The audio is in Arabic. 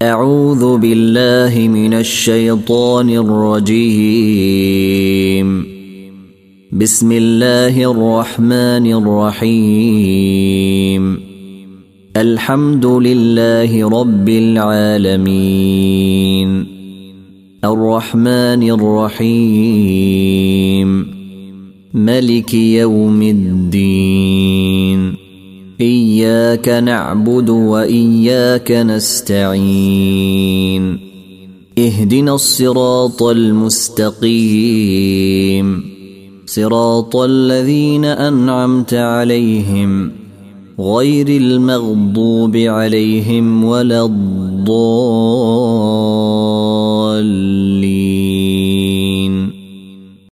أعوذ بالله من الشيطان الرجيم. بسم الله الرحمن الرحيم. الحمد لله رب العالمين الرحمن الرحيم ملك يوم الدين إياك نعبد وإياك نستعين اهدنا الصراط المستقيم صراط الذين أنعمت عليهم غير المغضوب عليهم ولا الضالين.